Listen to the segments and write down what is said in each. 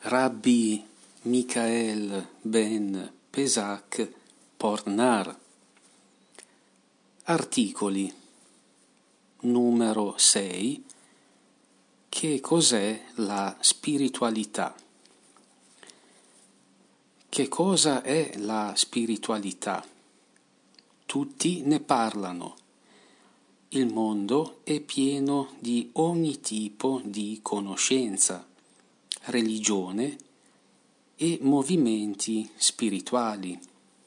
Rabbi Michael ben Pesach Pornar. Articoli. Numero 6. Che cos'è la spiritualità? Che cosa è la spiritualità? Tutti ne parlano. Il mondo è pieno di ogni tipo di conoscenza, religione e movimenti spirituali.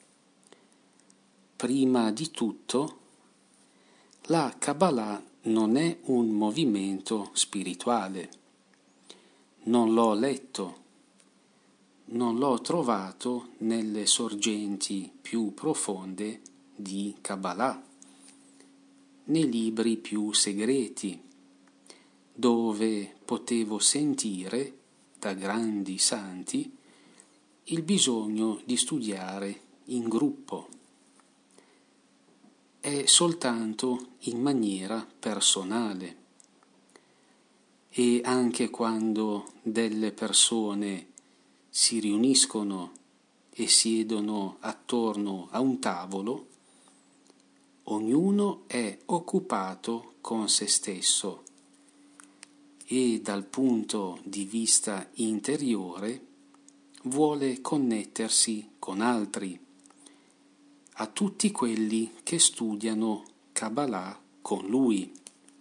Prima di tutto, la Kabbalah non è un movimento spirituale. Non l'ho letto, non l'ho trovato nelle sorgenti più profonde di Kabbalah, nei libri più segreti, dove potevo sentire da grandi santi il bisogno di studiare in gruppo. È soltanto in maniera personale, e anche quando delle persone si riuniscono e siedono attorno a un tavolo, ognuno è occupato con se stesso e dal punto di vista interiore vuole connettersi con altri, a tutti quelli che studiano Kabbalah con lui,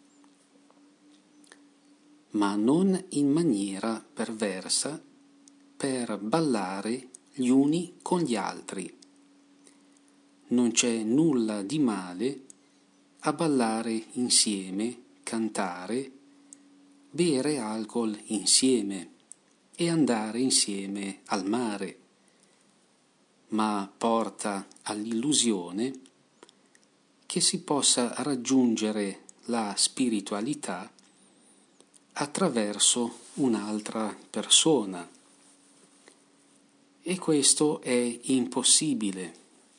ma non in maniera perversa per ballare gli uni con gli altri. Non c'è nulla di male a ballare insieme, cantare, bere alcol insieme e andare insieme al mare, ma porta all'illusione che si possa raggiungere la spiritualità attraverso un'altra persona. E questo è impossibile.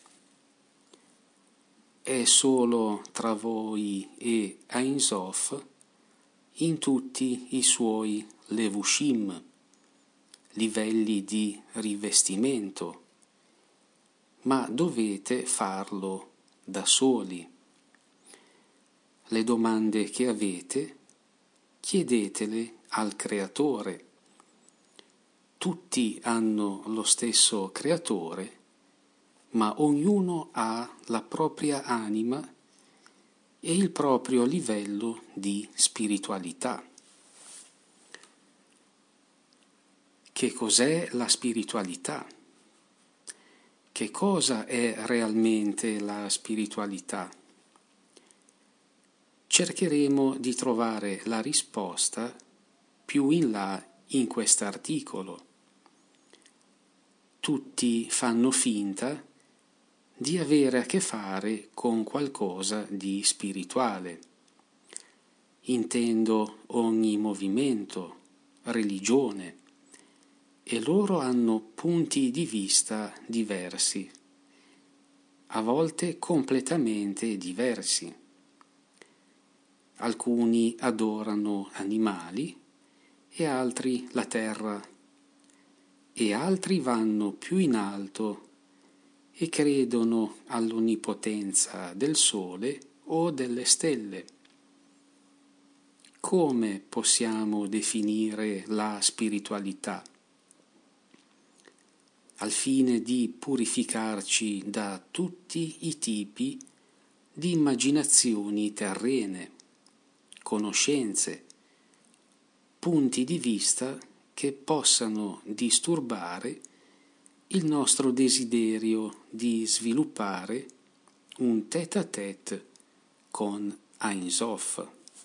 È solo tra voi e Ein Sof in tutti i suoi levushim, livelli di rivestimento, ma dovete farlo da soli. Le domande che avete, chiedetele al Creatore. Tutti hanno lo stesso Creatore, ma ognuno ha la propria anima e il proprio livello di spiritualità. Che cos'è la spiritualità? Che cosa è realmente la spiritualità? Cercheremo di trovare la risposta più in là in quest'articolo. Tutti fanno finta di avere a che fare con qualcosa di spirituale. Intendo ogni movimento, religione, e loro hanno punti di vista diversi, a volte completamente diversi. Alcuni adorano animali e altri la terra, e altri vanno più in alto e credono all'onnipotenza del sole o delle stelle. Come possiamo definire la spiritualità? Al fine di purificarci da tutti i tipi di immaginazioni terrene, conoscenze, punti di vista che possano disturbare il nostro desiderio di sviluppare un tête-à-tête con Ein Sof.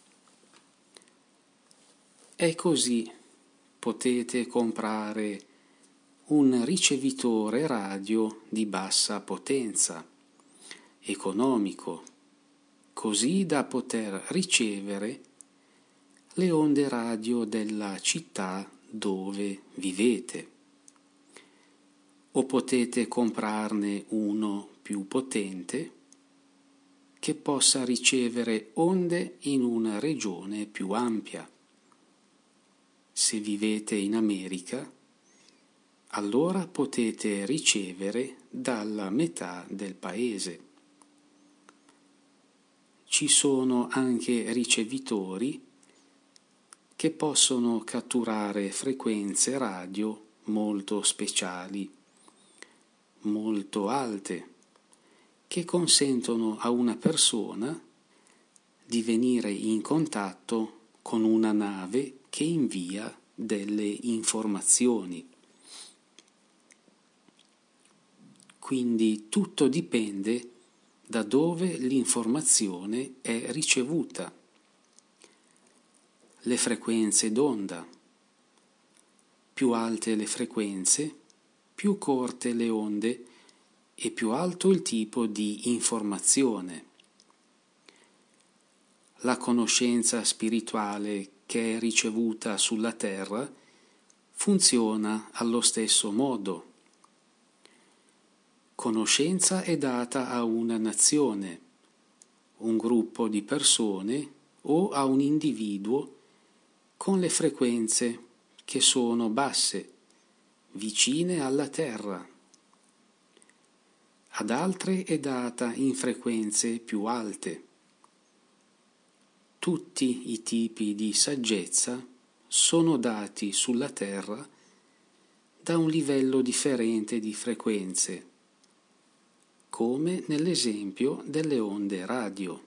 E così potete comprare un ricevitore radio di bassa potenza, economico, così da poter ricevere le onde radio della città dove vivete. O potete comprarne uno più potente che possa ricevere onde in una regione più ampia. Se vivete in America, allora potete ricevere dalla metà del paese. Ci sono anche ricevitori che possono catturare frequenze radio molto speciali, molto alte, che consentono a una persona di venire in contatto con una nave che invia delle informazioni. Quindi tutto dipende da dove l'informazione è ricevuta. Le frequenze d'onda. Più alte le frequenze, più corte le onde e più alto il tipo di informazione. La conoscenza spirituale che è ricevuta sulla terra funziona allo stesso modo. Conoscenza è data a una nazione, un gruppo di persone o a un individuo con le frequenze che sono basse, vicine alla terra. Ad altre è data in frequenze più alte. Tutti i tipi di saggezza sono dati sulla terra da un livello differente di frequenze, come nell'esempio delle onde radio.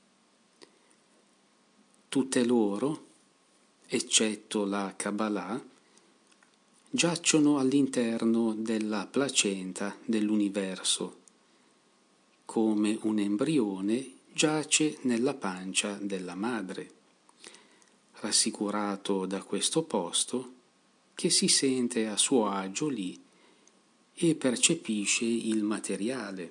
Tutte loro, eccetto la Kabbalah, giacciono all'interno della placenta dell'universo, come un embrione giace nella pancia della madre, rassicurato da questo posto che si sente a suo agio lì e percepisce il materiale.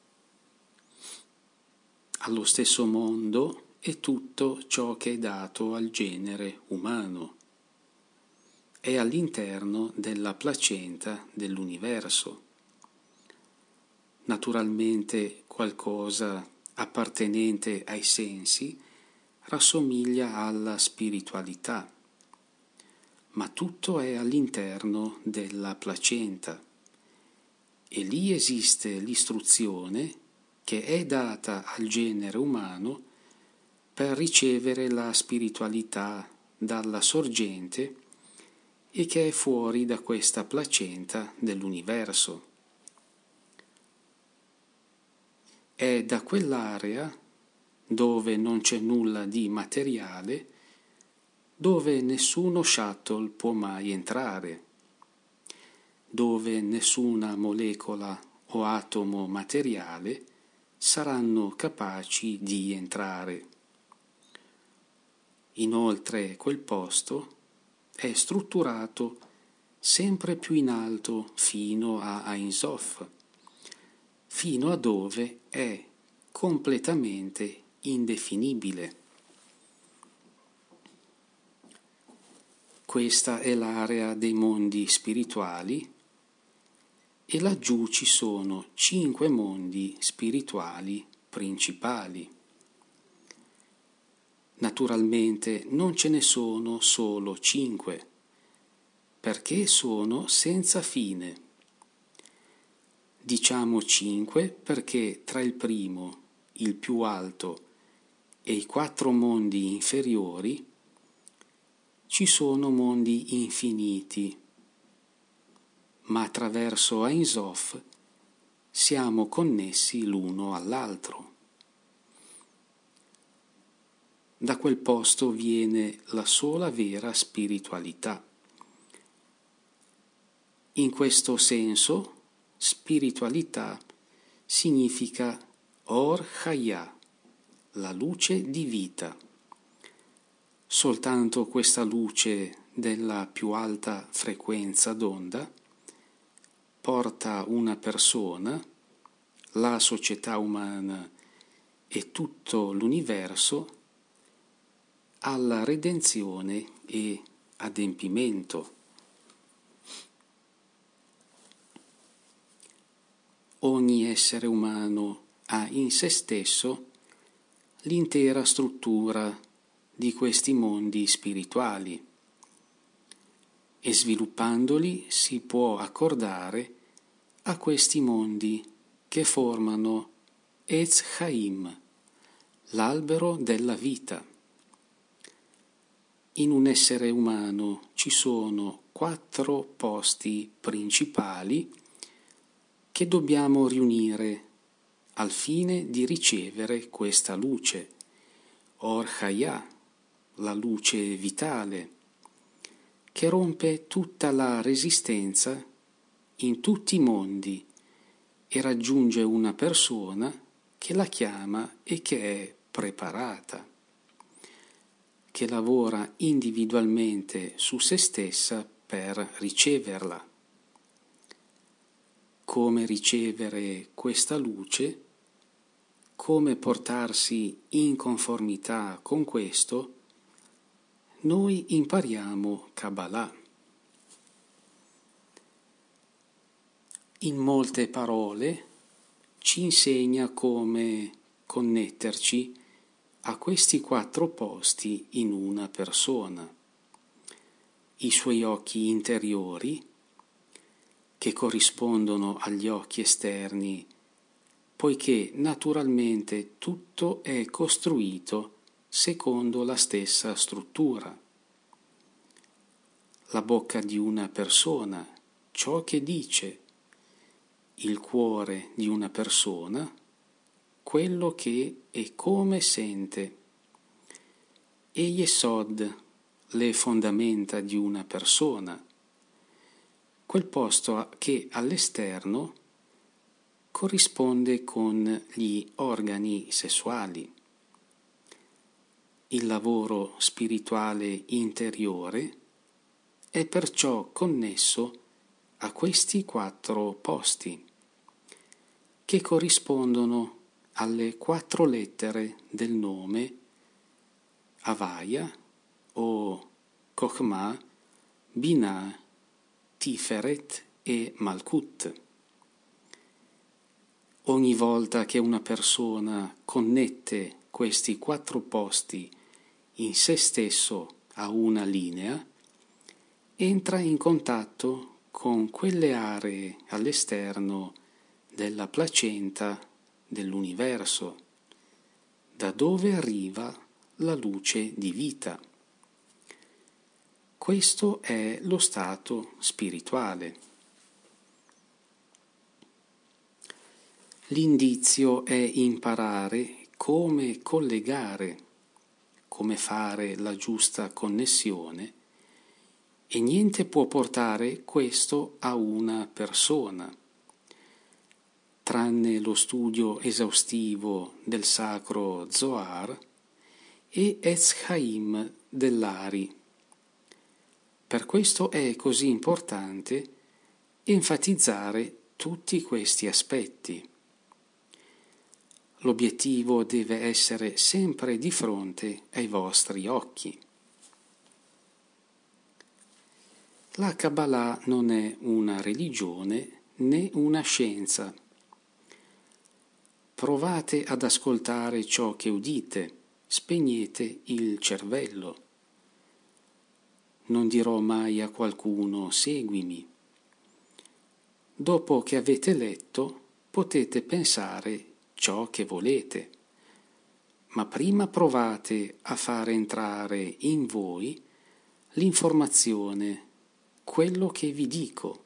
Allo stesso modo è tutto ciò che è dato al genere umano. È all'interno della placenta dell'universo. Naturalmente qualcosa appartenente ai sensi rassomiglia alla spiritualità, ma tutto è all'interno della placenta e lì esiste l'istruzione che è data al genere umano per ricevere la spiritualità dalla sorgente e che è fuori da questa placenta dell'universo. È da quell'area dove non c'è nulla di materiale, dove nessuno shuttle può mai entrare, dove nessuna molecola o atomo materiale saranno capaci di entrare. Inoltre quel posto è strutturato sempre più in alto fino a Ein Sof, fino a dove è completamente indefinibile. Questa è l'area dei mondi spirituali e laggiù ci sono 5 mondi spirituali principali. Naturalmente non ce ne sono solo 5, perché sono senza fine. Diciamo 5 perché tra il primo, il più alto, e i 4 mondi inferiori ci sono mondi infiniti, ma attraverso Ein Sof siamo connessi l'uno all'altro. Da quel posto viene la sola vera spiritualità. In questo senso, spiritualità significa Or Chaya, la luce di vita. Soltanto questa luce della più alta frequenza d'onda porta una persona, la società umana e tutto l'universo alla redenzione e adempimento. Ogni essere umano ha in se stesso l'intera struttura di questi mondi spirituali. e sviluppandoli si può accordare a questi mondi che formano Etz Chaim, l'albero della vita. In un essere umano ci sono 4 posti principali che dobbiamo riunire al fine di ricevere questa luce, Or Hayah, la luce vitale, che rompe tutta la resistenza in tutti i mondi e raggiunge una persona che la chiama e che è preparata, che lavora individualmente su se stessa per riceverla. Come ricevere questa luce, come portarsi in conformità con questo, noi impariamo Kabbalah. In molte parole ci insegna come connetterci a questi 4 posti in una persona. I suoi occhi interiori, che corrispondono agli occhi esterni, poiché naturalmente tutto è costruito secondo la stessa struttura. La bocca di una persona, ciò che dice, il cuore di una persona, quello che e come sente, e Yesod, le fondamenta di una persona, quel posto che all'esterno corrisponde con gli organi sessuali. Il lavoro spirituale interiore è perciò connesso a questi 4 posti, che corrispondono alle 4 lettere del nome Havaya o Chokhmah, Binah, Tiferet e Malkut. Ogni volta che una persona connette questi 4 posti in se stesso a una linea, entra in contatto con quelle aree all'esterno della placenta dell'universo, da dove arriva la luce di vita. Questo è lo stato spirituale. L'indizio è imparare come collegare, come fare la giusta connessione, e niente può portare questo a una persona, tranne lo studio esaustivo del sacro Zohar e Etz Chaim dell'Ari. Per questo è così importante enfatizzare tutti questi aspetti. L'obiettivo deve essere sempre di fronte ai vostri occhi. La Kabbalah non è una religione né una scienza. Provate ad ascoltare ciò che udite, spegnete il cervello. Non dirò mai a qualcuno seguimi. Dopo che avete letto, potete pensare ciò che volete, ma prima provate a far entrare in voi l'informazione, quello che vi dico.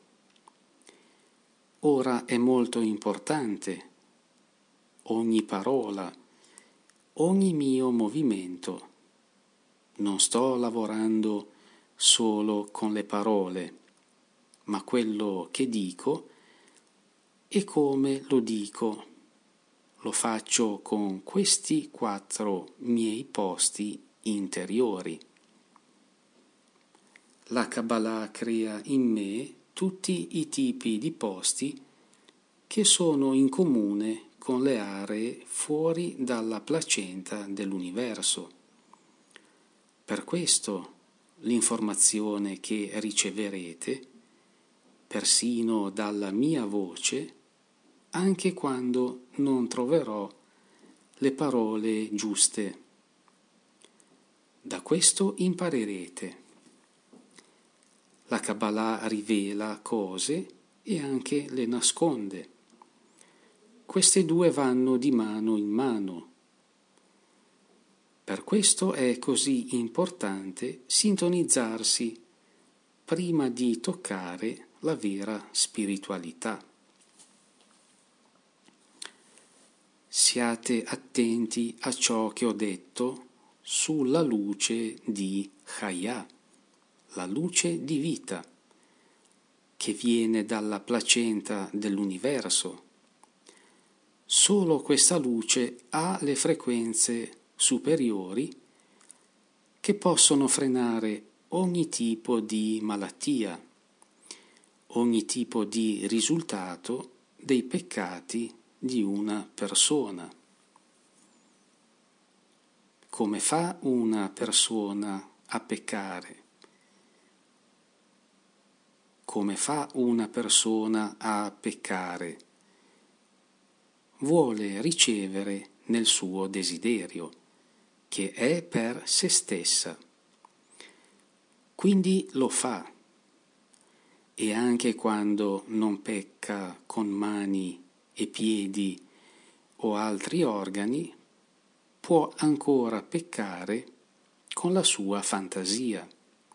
Ora è molto importante ogni parola, ogni mio movimento. Non sto lavorando solo con le parole, ma quello che dico e come lo dico. Lo faccio con questi 4 miei posti interiori. La Kabbalah crea in me tutti i tipi di posti che sono in comune con le aree fuori dalla placenta dell'universo. Per questo l'informazione che riceverete, persino dalla mia voce, anche quando non troverò le parole giuste. Da questo imparerete. La Kabbalah rivela cose e anche le nasconde. Queste due vanno di mano in mano. Per questo è così importante sintonizzarsi prima di toccare la vera spiritualità. Siate attenti a ciò che ho detto sulla luce di Chaya, la luce di vita, che viene dalla placenta dell'universo. Solo questa luce ha le frequenze superiori che possono frenare ogni tipo di malattia, ogni tipo di risultato dei peccati di una persona. Come fa una persona a peccare? Come fa una persona a peccare? Vuole ricevere nel suo desiderio, che è per se stessa. Quindi lo fa. E anche quando non pecca con mani e piedi o altri organi, può ancora peccare con la sua fantasia.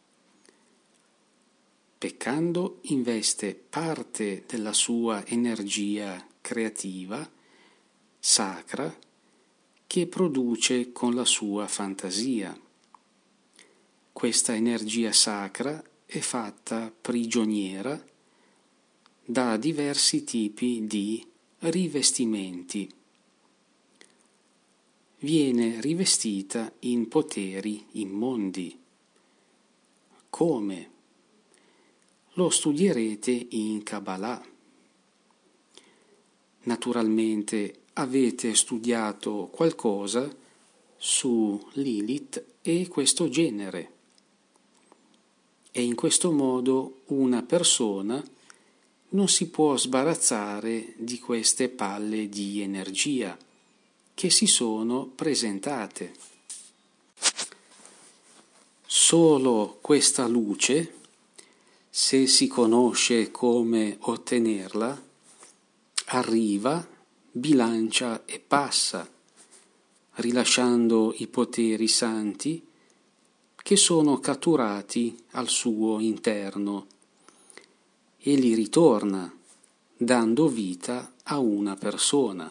Peccando investe parte della sua energia creativa, sacra, che produce con la sua fantasia. Questa energia sacra è fatta prigioniera da diversi tipi di rivestimenti. Viene rivestita in poteri immondi. Come? Lo studierete in Kabbalah. Naturalmente avete studiato qualcosa su Lilith e questo genere. E in questo modo una persona non si può sbarazzare di queste palle di energia che si sono presentate. Solo questa luce, se si conosce come ottenerla, arriva, bilancia e passa, rilasciando i poteri santi che sono catturati al suo interno e li ritorna, dando vita a una persona.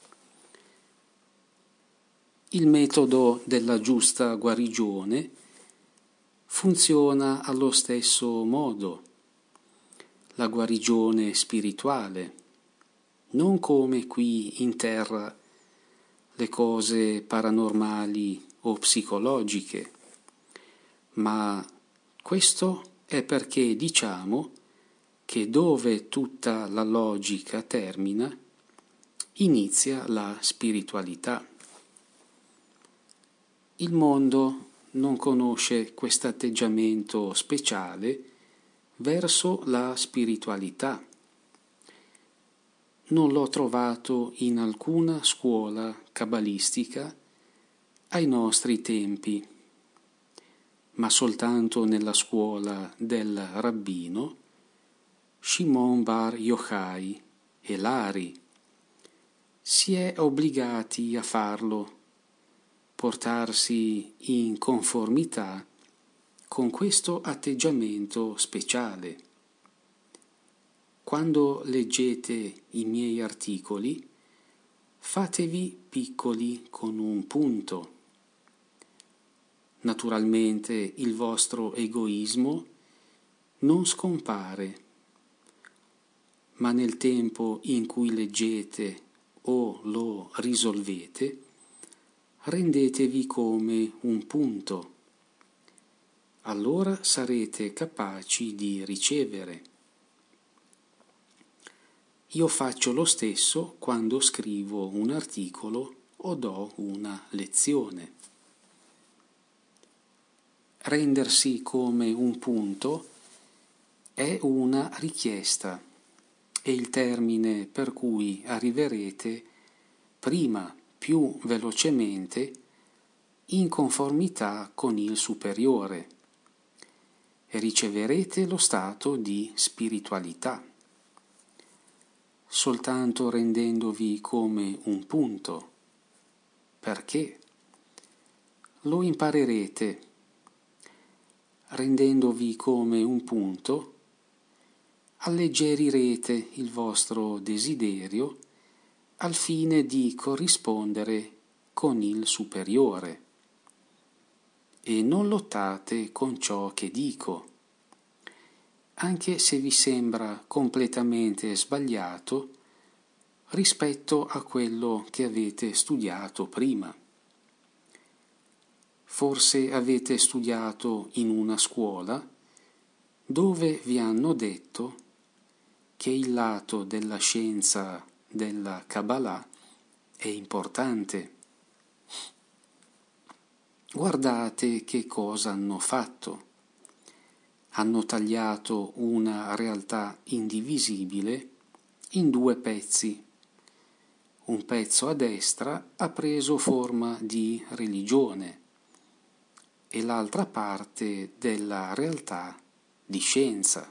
Il metodo della giusta guarigione funziona allo stesso modo. La guarigione spirituale, non come qui in terra le cose paranormali o psicologiche, ma questo è perché diciamo che dove tutta la logica termina, inizia la spiritualità. Il mondo non conosce questo atteggiamento speciale verso la spiritualità. Non l'ho trovato in alcuna scuola cabalistica ai nostri tempi, ma soltanto nella scuola del rabbino Shimon Bar Yochai e Lari. Si è obbligati a farlo, portarsi in conformità con questo atteggiamento speciale. Quando leggete i miei articoli, fatevi piccoli con un punto. Naturalmente il vostro egoismo non scompare, ma nel tempo in cui leggete o lo risolvete, rendetevi come un punto. Allora sarete capaci di ricevere. Io faccio lo stesso quando scrivo un articolo o do una lezione. Rendersi come un punto è una richiesta, è il termine per cui arriverete prima più velocemente in conformità con il superiore. e riceverete lo stato di spiritualità. Soltanto rendendovi come un punto. Perché? Lo imparerete. Rendendovi come un punto, alleggerirete il vostro desiderio al fine di corrispondere con il superiore. E non lottate con ciò che dico, anche se vi sembra completamente sbagliato rispetto a quello che avete studiato prima. Forse avete studiato in una scuola dove vi hanno detto che il lato della scienza della Kabbalah è importante. Guardate che cosa hanno fatto. Hanno tagliato una realtà indivisibile in due pezzi. Un pezzo a destra ha preso forma di religione e l'altra parte della realtà di scienza.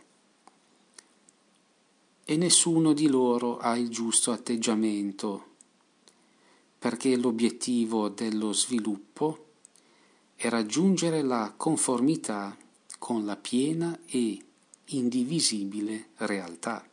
E nessuno di loro ha il giusto atteggiamento, perché l'obiettivo dello sviluppo è raggiungere la conformità con la piena e indivisibile realtà.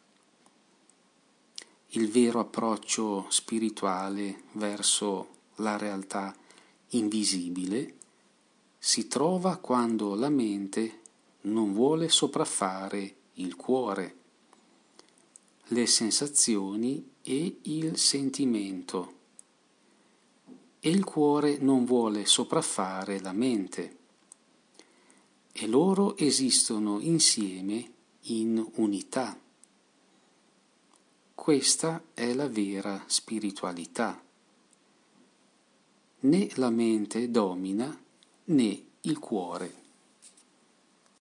Il vero approccio spirituale verso la realtà invisibile si trova quando la mente non vuole sopraffare il cuore, le sensazioni e il sentimento, e il cuore non vuole sopraffare la mente, e loro esistono insieme in unità. Questa è la vera spiritualità. Né la mente domina né il cuore.